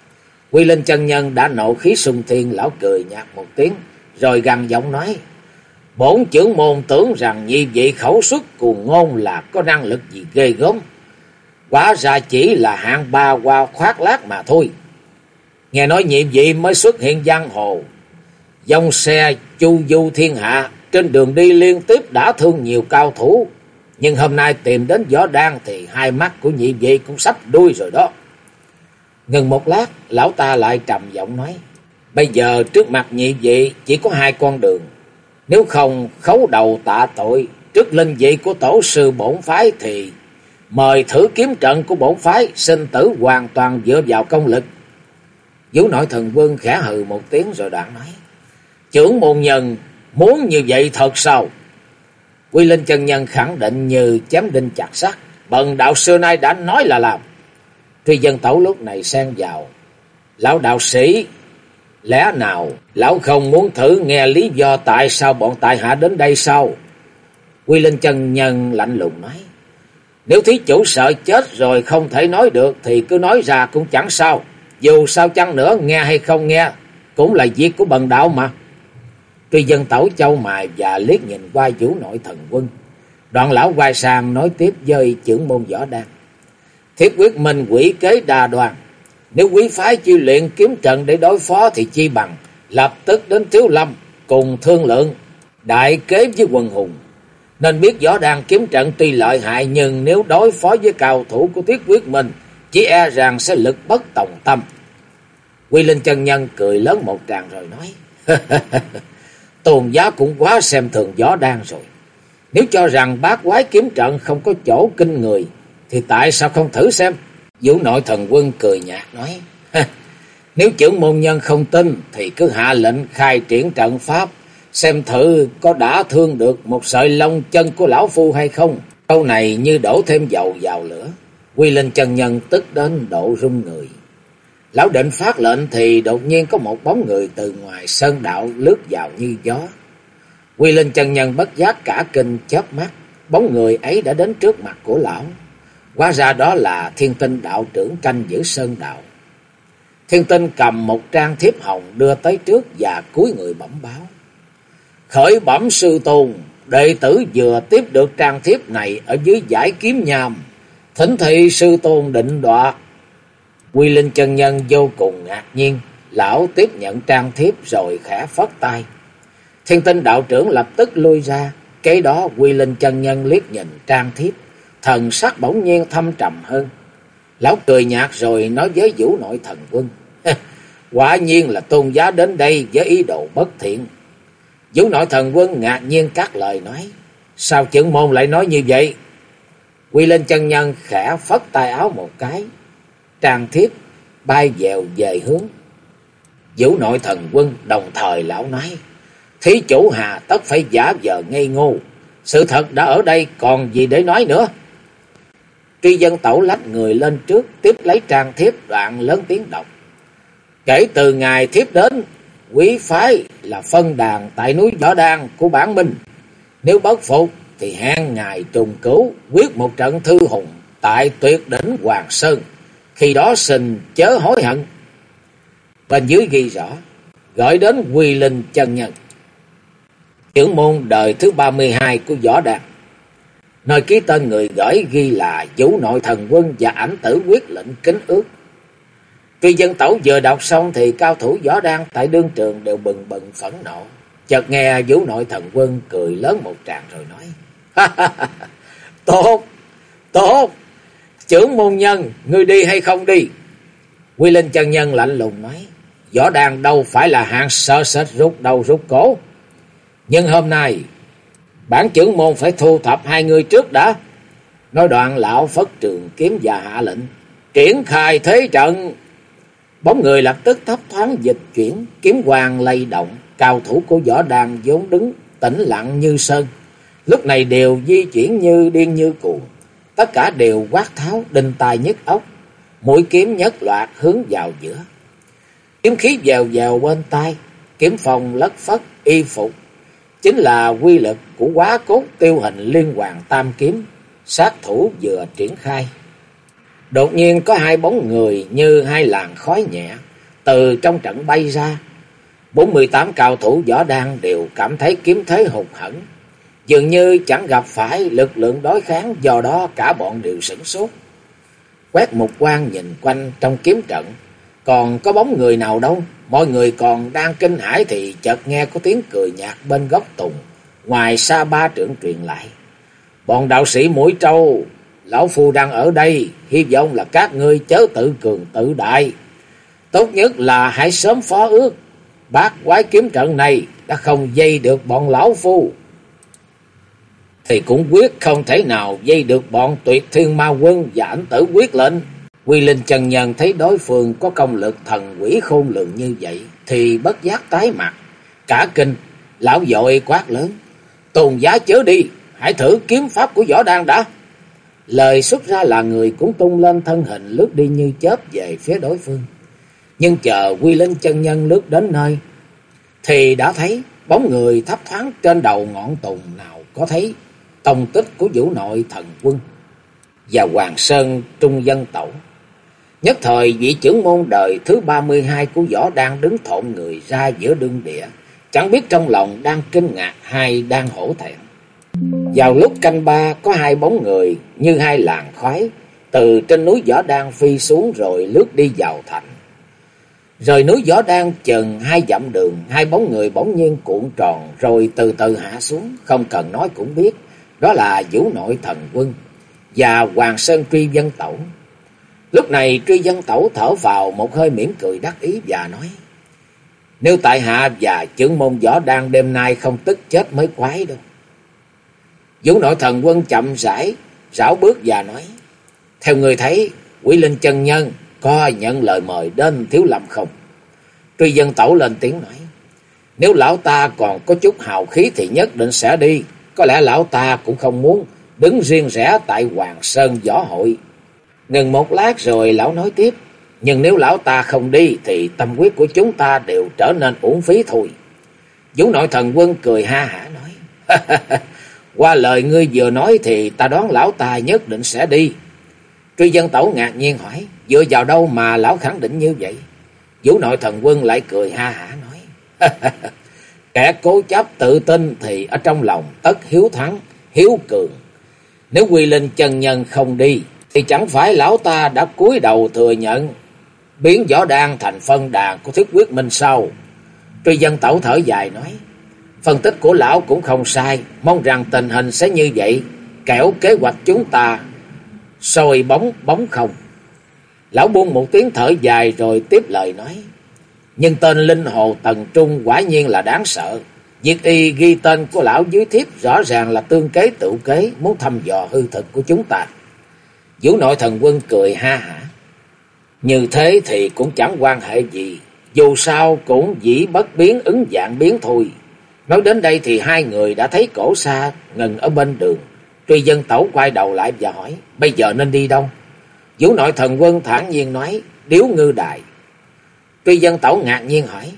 Quy Linh chân nhân đã nộ khí sung thiên, lão cười nhạt một tiếng, rồi gằn giọng nói: bổn trưởng môn tưởng rằng nhị vị khẩu xuất cuồng ngôn là có năng lực gì ghê gớm, hóa ra chỉ là hạng ba hoa khoác lác mà thôi. Nghe nói nhị vị mới xuất hiện giang hồ, dòng xe chu du thiên hạ, trên đường đi liên tiếp đã thương nhiều cao thủ, nhưng hôm nay tìm đến Võ Đan thì hai mắt của nhị vị cũng sắp đuôi rồi đó. Ngừng một lát, lão ta lại trầm giọng nói: bây giờ trước mặt nhị vị chỉ có hai con đường, nếu không khấu đầu tạ tội trước linh vị của tổ sư bổn phái thì mời thử kiếm trận của bổn phái, sinh tử hoàn toàn dựa vào công lực. Vũ Nội Thần Quân khẽ hừ một tiếng rồi đoạn nói: trưởng môn nhân muốn như vậy thật sao? Quy Linh chân nhân khẳng định như chém đinh chặt sắt: bần đạo xưa nay đã nói là làm. Truy Dân Tẩu lúc này xen vào: lão đạo sĩ, lẽ nào lão không muốn thử nghe lý do tại sao bọn tại hạ đến đây sao? Quy Linh chân nhân lạnh lùng nói: nếu thí chủ sợ chết rồi không thể nói được thì cứ nói ra cũng chẳng sao, dù sao chăng nữa nghe hay không nghe cũng là việc của bần đạo mà. Truy Dân Tẩu chau mày và liếc nhìn qua Vũ Nội Thần Quân. Đoạn lão quay sang nói tiếp với trưởng môn Võ Đan: Thiết quyết minh quỷ kế đa đoan, nếu quý phái chiêu luyện kiếm trận để đối phó thì chi bằng lập tức đến Thiếu Lâm cùng thương lượng đại kế với quần hùng. Nên biết Võ Đan kiếm trận tuy lợi hại, nhưng nếu đối phó với cao thủ của Thiết quyết minh chỉ e rằng sẽ lực bất tòng tâm. Quy Linh chân nhân cười lớn một tràng rồi nói: Tôn giá cũng quá xem thường Võ Đan rồi. Nếu cho rằng bát quái kiếm trận không có chỗ kinh người thì tại sao không thử xem? Vũ Nội Thần Quân cười nhạt nói: nếu trưởng môn nhân không tin thì cứ hạ lệnh khai triển trận pháp, xem thử có đã thương được một sợi lông chân của lão phu hay không. Câu này như đổ thêm dầu vào lửa. Quy Linh chân nhân tức đến độ run người. Lão định phát lệnh thì đột nhiên có một bóng người từ ngoài sơn đạo lướt vào như gió. Quy Linh chân nhân bất giác cả kinh chớp mắt, bóng người ấy đã đến trước mặt của lão. Hóa ra đó là Thiên Tinh đạo trưởng canh giữ sơn đạo. Thiên Tinh cầm một trang thiếp hồng đưa tới trước và cúi người bẩm báo: khởi bẩm sư tôn, đệ tử vừa tiếp được trang thiếp này ở dưới dải kiếm nham, thỉnh thị sư tôn định đoạt. Quy Linh chân nhân vô cùng ngạc nhiên, lão tiếp nhận trang thiếp rồi khẽ phất tay. Thiên Tinh đạo trưởng lập tức lui ra. Kế đó Quy Linh chân nhân liếc nhìn trang thiếp, thần sắc bỗng nhiên thâm trầm hơn. Lão cười nhạt rồi nói với Vũ Nội Thần Quân: quả nhiên là tôn giá đến đây với ý đồ bất thiện. Vũ Nội Thần Quân ngạc nhiên cắt lời nói: sao trưởng môn lại nói như vậy? Quy Linh chân nhân khẽ phất tay áo một cái, trang thiếp bay dèo về hướng Vũ Nội Thần Quân. Đồng thời lão nói: thí chủ hà tất phải giả vờ ngây ngô, sự thật đã ở đây còn gì để nói nữa. Truy Dân Tẩu lách người lên trước, tiếp lấy trang thiếp, đoạn lớn tiếng đọc: kể từ ngày thiếp đến, quý phái là phân đàn tại núi Võ Đan của bản minh. Nếu bất phục thì hẹn ngày trùng cửu quyết một trận thư hùng tại tuyệt đỉnh Hoàng Sơn, khi đó xin chớ hối hận. Bên dưới ghi rõ: gửi đến Quy Linh chân nhân, trưởng môn đời thứ 32 của Võ Đan. Nơi ký tên người gửi ghi là Vũ Nội Thần Quân và ảnh tử quyết lệnh kính ước. Truy Dân Tẩu vừa đọc xong thì cao thủ Võ Đan tại đương trường đều bừng bừng phẫn nộ. Chợt nghe Vũ Nội Thần Quân cười lớn một tràng rồi nói: tốt, tốt, trưởng môn nhân, ngươi đi hay không đi? Quy Linh chân nhân lạnh lùng nói: Võ Đan đâu phải là hạng sợ sệt rút đầu rút cổ, nhưng hôm nay bản trưởng môn phải thu thập hai người trước đã. Nói đoạn lão phất trường kiếm và hạ lệnh: triển khai thế trận. Bóng người lập tức thấp thoáng dịch chuyển, kiếm quang lay động. Cao thủ của Võ Đan vốn đứng tĩnh lặng như sơn, lúc này đều di chuyển như điên như cuồng. Tất cả đều quát tháo, đinh tai nhức óc. Mũi kiếm nhất loạt hướng vào giữa. Kiếm khí vèo vèo bên tai, kiếm phong lất phất, y phục chính là quy lực của Quá Cốt Tiêu Hình Liên Hoàn Tam Kiếm. Sát thủ vừa triển khai, đột nhiên có hai bóng người như hai làn khói nhẹ từ trong trận bay ra. 48 cao thủ võ đan đều cảm thấy kiếm thế hùng hẫn, dường như chẳng gặp phải lực lượng đối kháng, do đó cả bọn đều sửng sốt. Quét một quan nhìn quanh trong kiếm trận, còn có bóng người nào đâu. Mọi người còn đang kinh hãi thì chợt nghe có tiếng cười nhạt bên gốc tùng ngoài xa 3 trượng truyền lại. Bọn đạo sĩ mũi trâu, lão phu đang ở đây, hy vọng là các ngươi chớ tự cường tự đại. Tốt nhất là hãy sớm phó ước, bát quái kiếm trận này đã không dây được bọn lão phu, thì cũng quyết không thể nào dây được bọn Tuyệt Thiên Ma Quân và Ảnh Tử Quyết Lệnh. Quy Linh chân nhân thấy đối phương có công lực thần quỷ khôn lường như vậy thì bất giác tái mặt, cả kinh. Lão vội quát lớn: Tôn giá chớ đi, hãy thử kiếm pháp của võ đan đã. Lời xuất ra là người cũng tung lên thân hình lướt đi như chớp về phía đối phương. Nhưng chờ Quy Linh chân nhân lướt đến nơi thì đã thấy bóng người thấp thoáng trên đầu ngọn tùng nào có thấy tông tích của Vũ Nội Thần Quân và Hoàng Sơn Trung Dân Tẩu. Nhất thời vị trưởng môn đời thứ 32 của võ đang đứng thộn người ra giữa đương địa, chẳng biết trong lòng đang kinh ngạc hay đang hổ thẹn. Vào lúc canh ba, có 2 bóng người như 2 làn khói từ trên núi Võ Đan phi xuống rồi lướt đi vào thành. Rời núi Võ Đan chừng 2 dặm đường, 2 bóng người bỗng nhiên cuộn tròn rồi từ từ hạ xuống, không cần nói cũng biết đó là Vũ Nội Thần Quân và Hoàng Sơn Truy Dân Tẩu. Lúc này Truy Dân Tẩu thở vào một hơi mỉm cười đắc ý và nói: Nếu tại hạ và trưởng môn võ đang đêm nay không tức chết mới quái đâu. Vũ Nội Thần Quân chậm rãi rảo bước và nói: Theo người thấy, Quỷ Linh chân nhân có nhận lời mời đến Thiếu Lâm không? Truy Dân Tẩu lên tiếng nói: Nếu lão ta còn có chút hào khí thì nhất định sẽ đi. Có lẽ lão ta cũng không muốn đứng riêng rẽ tại Hoàng Sơn Võ Hội. Ngừng một lát rồi lão nói tiếp: Nhưng nếu lão ta không đi thì tâm quyết của chúng ta đều trở nên uổng phí thôi. Vũ Nội Thần Quân cười ha hả nói: Qua lời ngươi vừa nói thì ta đoán lão ta nhất định sẽ đi. Truy Dân Tẩu ngạc nhiên hỏi: Dựa vào đâu mà lão khẳng định như vậy? Vũ Nội Thần Quân lại cười ha hả nói: Kẻ cố chấp tự tin thì ở trong lòng tất hiếu thắng, hiếu cường. Nếu Quy Linh chân nhân không đi thì chẳng phải lão ta đã cúi đầu thừa nhận biến võ đan thành phân đàn của Thiết Quyết Minh sao? Truy Dân Tẩu thở dài nói: Phân tích của lão cũng không sai, mong rằng tình hình sẽ như vậy, kẻo kế hoạch chúng ta soi bóng không. Lão buông một tiếng thở dài rồi tiếp lời nói: Nhưng tên linh hồ Tần Trung quả nhiên là đáng sợ. Việc y ghi tên của lão dưới thiếp rõ ràng là tương kế tự kế, muốn thăm dò hư thực của chúng ta. Vũ Nội Thần Quân cười ha hả: Như thế thì cũng chẳng quan hệ gì, dù sao cũng dĩ bất biến ứng vạn biến thôi. Nói đến đây thì 2 người đã thấy cỗ xa ngừng ở bên đường. Truy Dân Tẩu quay đầu lại và hỏi: Bây giờ nên đi đâu? Vũ Nội Thần Quân thản nhiên nói: Điếu Ngư Đài. Truy Dân Tẩu ngạc nhiên hỏi: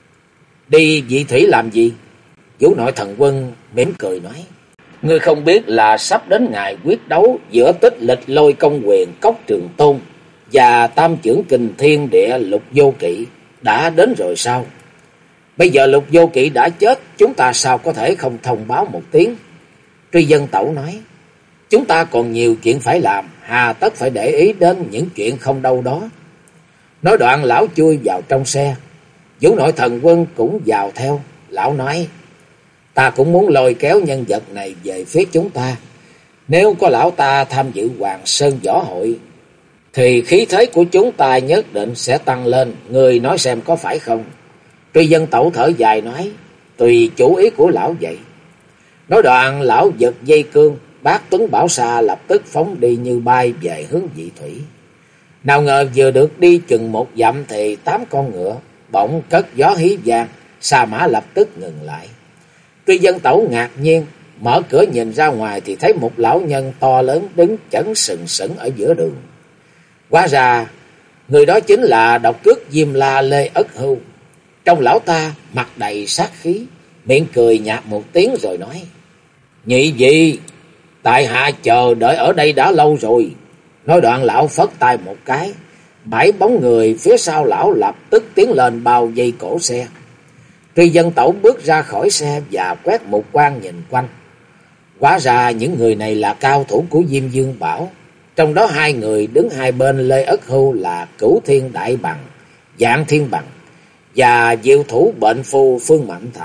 Đi vị thủy làm gì? Vũ Nội Thần Quân mỉm cười nói: Ngươi không biết là sắp đến ngày quyết đấu giữa Tích Lịch Lôi Công Quyền Cốc Trường Tôn và Tam Chưởng Kình Thiên Địa Lục Vô Kỵ đã đến rồi sao? Bây giờ Lục Vô Kỵ đã chết, chúng ta sao có thể không thông báo một tiếng? Truy Dân Tẩu nói: Chúng ta còn nhiều chuyện phải làm, hà tất phải để ý đến những chuyện không đâu đó. Nói đoạn lão chui vào trong xe. Vũ Nội Thần Quân cũng vào theo. Lão nói: Ta cũng muốn lôi kéo nhân vật này về phía chúng ta. Nếu có lão ta tham dự Hoàng Sơn Võ Hội thì khí thế của chúng ta nhất định sẽ tăng lên. Người nói xem có phải không? Truy Dân Tẩu thở dài nói: Tùy chủ ý của lão vậy. Nói đoạn lão giật dây cương, Bát Tuấn Bảo Sa lập tức phóng đi như bay về hướng Vị Thủy. Nào ngờ vừa được đi chừng 1 dặm thì 8 con ngựa bỗng cất gió hí vang, Sa Mã lập tức ngừng lại. Truy Dân Tẩu ngạc nhiên, mở cửa nhìn ra ngoài thì thấy một lão nhân to lớn đứng chấn sừng sững ở giữa đường. Hóa ra người đó chính là độc cước Diêm La Lê Ất Hưu. Trong lão ta mặt đầy sát khí, miệng cười nhạt một tiếng rồi nói: Nhị vị, tại hạ chờ đợi ở đây đã lâu rồi. Nói đoạn lão phất tay một cái, 7 bóng người phía sau lão lập tức tiến lên bao vây cổ xe. Tri Dân Tẩu bước ra khỏi xe và quét một quan nhìn quanh. Hóa ra những người này là cao thủ của Diêm Dương Bảo. Trong đó 2 người đứng hai bên Lê Ất Hưu là Cửu Thiên Đại Bằng, Dạng Thiên Bằng và diệu thủ bệnh phu Phương Mạnh Thành.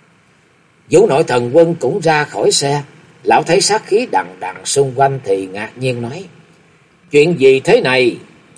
Vũ Nội Thần Quân cũng ra khỏi xe. Lão thấy sát khí đằng đằng xung quanh thì ngạc nhiên nói: chuyện gì thế này?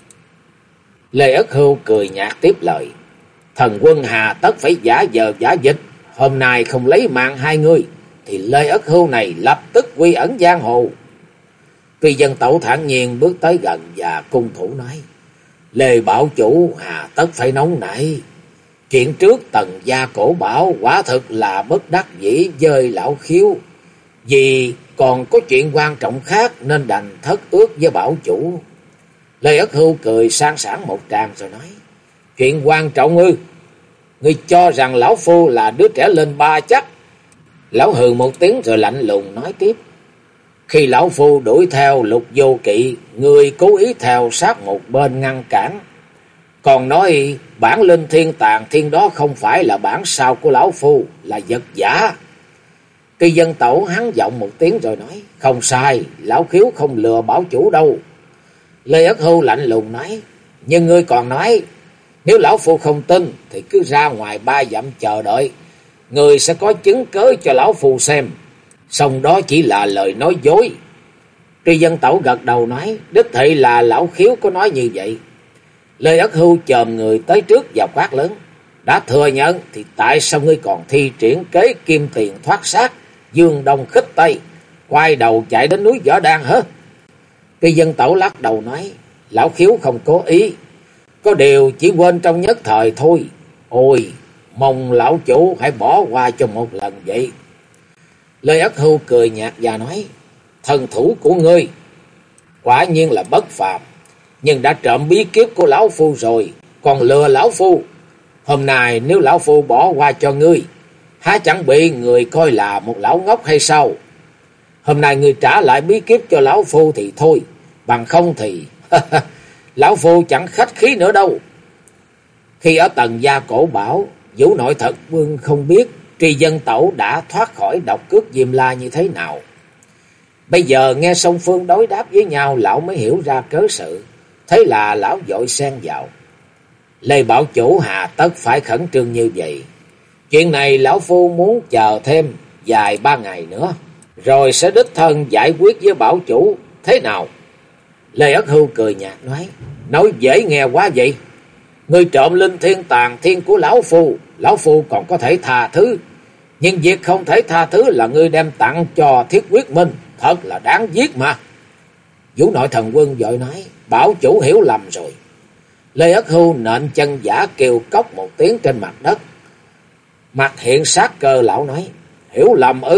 Lê Ất Hưu cười nhạt tiếp lời: Thần Quân hà tất phải giả vờ giả dịch. Hôm nay không lấy mạng 2 người thì Lê Ất Hưu này lập tức quy ẩn giang hồ. Tuy Dân Tẩu thản nhiên bước tới gần và cung thủ nói: Lê Bảo chủ hà tất phải nóng nảy. Chuyện trước Tần gia cổ bảo quả thực là bất đắc dĩ với lão Khiếu, vì còn có chuyện quan trọng khác nên đành thất ước với bảo chủ. Lê Ất Hưu cười sang sảng một tràng rồi nói: chuyện quan trọng ư? Ngươi cho rằng lão phu là đứa trẻ lên 3 chắc? Lão hừ một tiếng rồi lạnh lùng nói tiếp: khi lão phu đuổi theo Lục Vô Kỵ, ngươi cố ý theo sát một bên ngăn cản. Còn nói bản linh thiên tàng thiên đó không phải là bản sao của lão phu, là vật giả. Tuy Dân Tẩu hắn giọng một tiếng rồi nói: không sai, lão Khiếu không lừa bảo chủ đâu. Lê Ất Hưu lạnh lùng nói: nhưng ngươi còn nói, nếu lão phu không tin thì cứ ra ngoài 3 dặm chờ đợi, ngươi sẽ có chứng cớ cho lão phu xem. Xong đó chỉ là lời nói dối. Tuy Dân Tẩu gật đầu nói: đích thị là lão Khiếu có nói như vậy. Lê Ất Hưu chồm người tới trước và quát lớn: đã thừa nhận thì tại sao ngươi còn thi triển kế kim tiền thoát xác, dương đông khích tây, quay đầu chạy đến núi Võ Đan hả? Tuy Dân Tẩu lắc đầu nói: lão Khiếu không cố ý, có điều chỉ quên trong nhất thời thôi. Ôi, mong lão chủ hãy bỏ qua cho một lần vậy. Lê Ất Hưu cười nhạt và nói: thần thủ của ngươi quả nhiên là bất phàm, nhưng đã trộm bí kíp của lão phu rồi, còn lừa lão phu. Hôm nay nếu lão phu bỏ qua cho ngươi, há chẳng bị người coi là một lão ngốc hay sao? Hôm nay ngươi trả lại bí kíp cho lão phu thì thôi, bằng không thì lão phu chẳng khách khí nữa đâu. Khi ở Tần gia cổ bảo, Vũ Nội Thần Quân không biết Tri Dân Tẩu đã thoát khỏi độc cước Diêm La như thế nào. Bây giờ nghe song phương đối đáp với nhau, lão mới hiểu ra cớ sự. Thế là lão vội xen vào: Lê bảo chủ hà tất phải khẩn trương như vậy. Chuyện này lão phu muốn chờ thêm vài 3 ngày nữa, rồi sẽ đích thân giải quyết với bảo chủ, thế nào? Lê Ất Hưu cười nhạt nói dễ nghe quá vậy. Ngươi trộm linh thiên tàng thiên của lão phu còn có thể tha thứ, nhưng việc không thể tha thứ là ngươi đem tặng cho Thiết Quyết Minh, thật là đáng giết mà. Vũ Nội Thần Quân vội nói: bảo chủ hiểu lầm rồi. Lê Ất Hưu nện chân giả kêu cốc một tiếng trên mặt đất. Mặt hiện sát cơ, lão nói: hiểu lầm ư?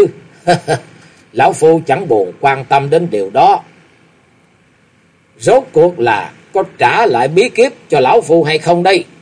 Lão phu chẳng buồn quan tâm đến điều đó. Rốt cuộc là có trả lại bí kíp cho lão phu hay không đây?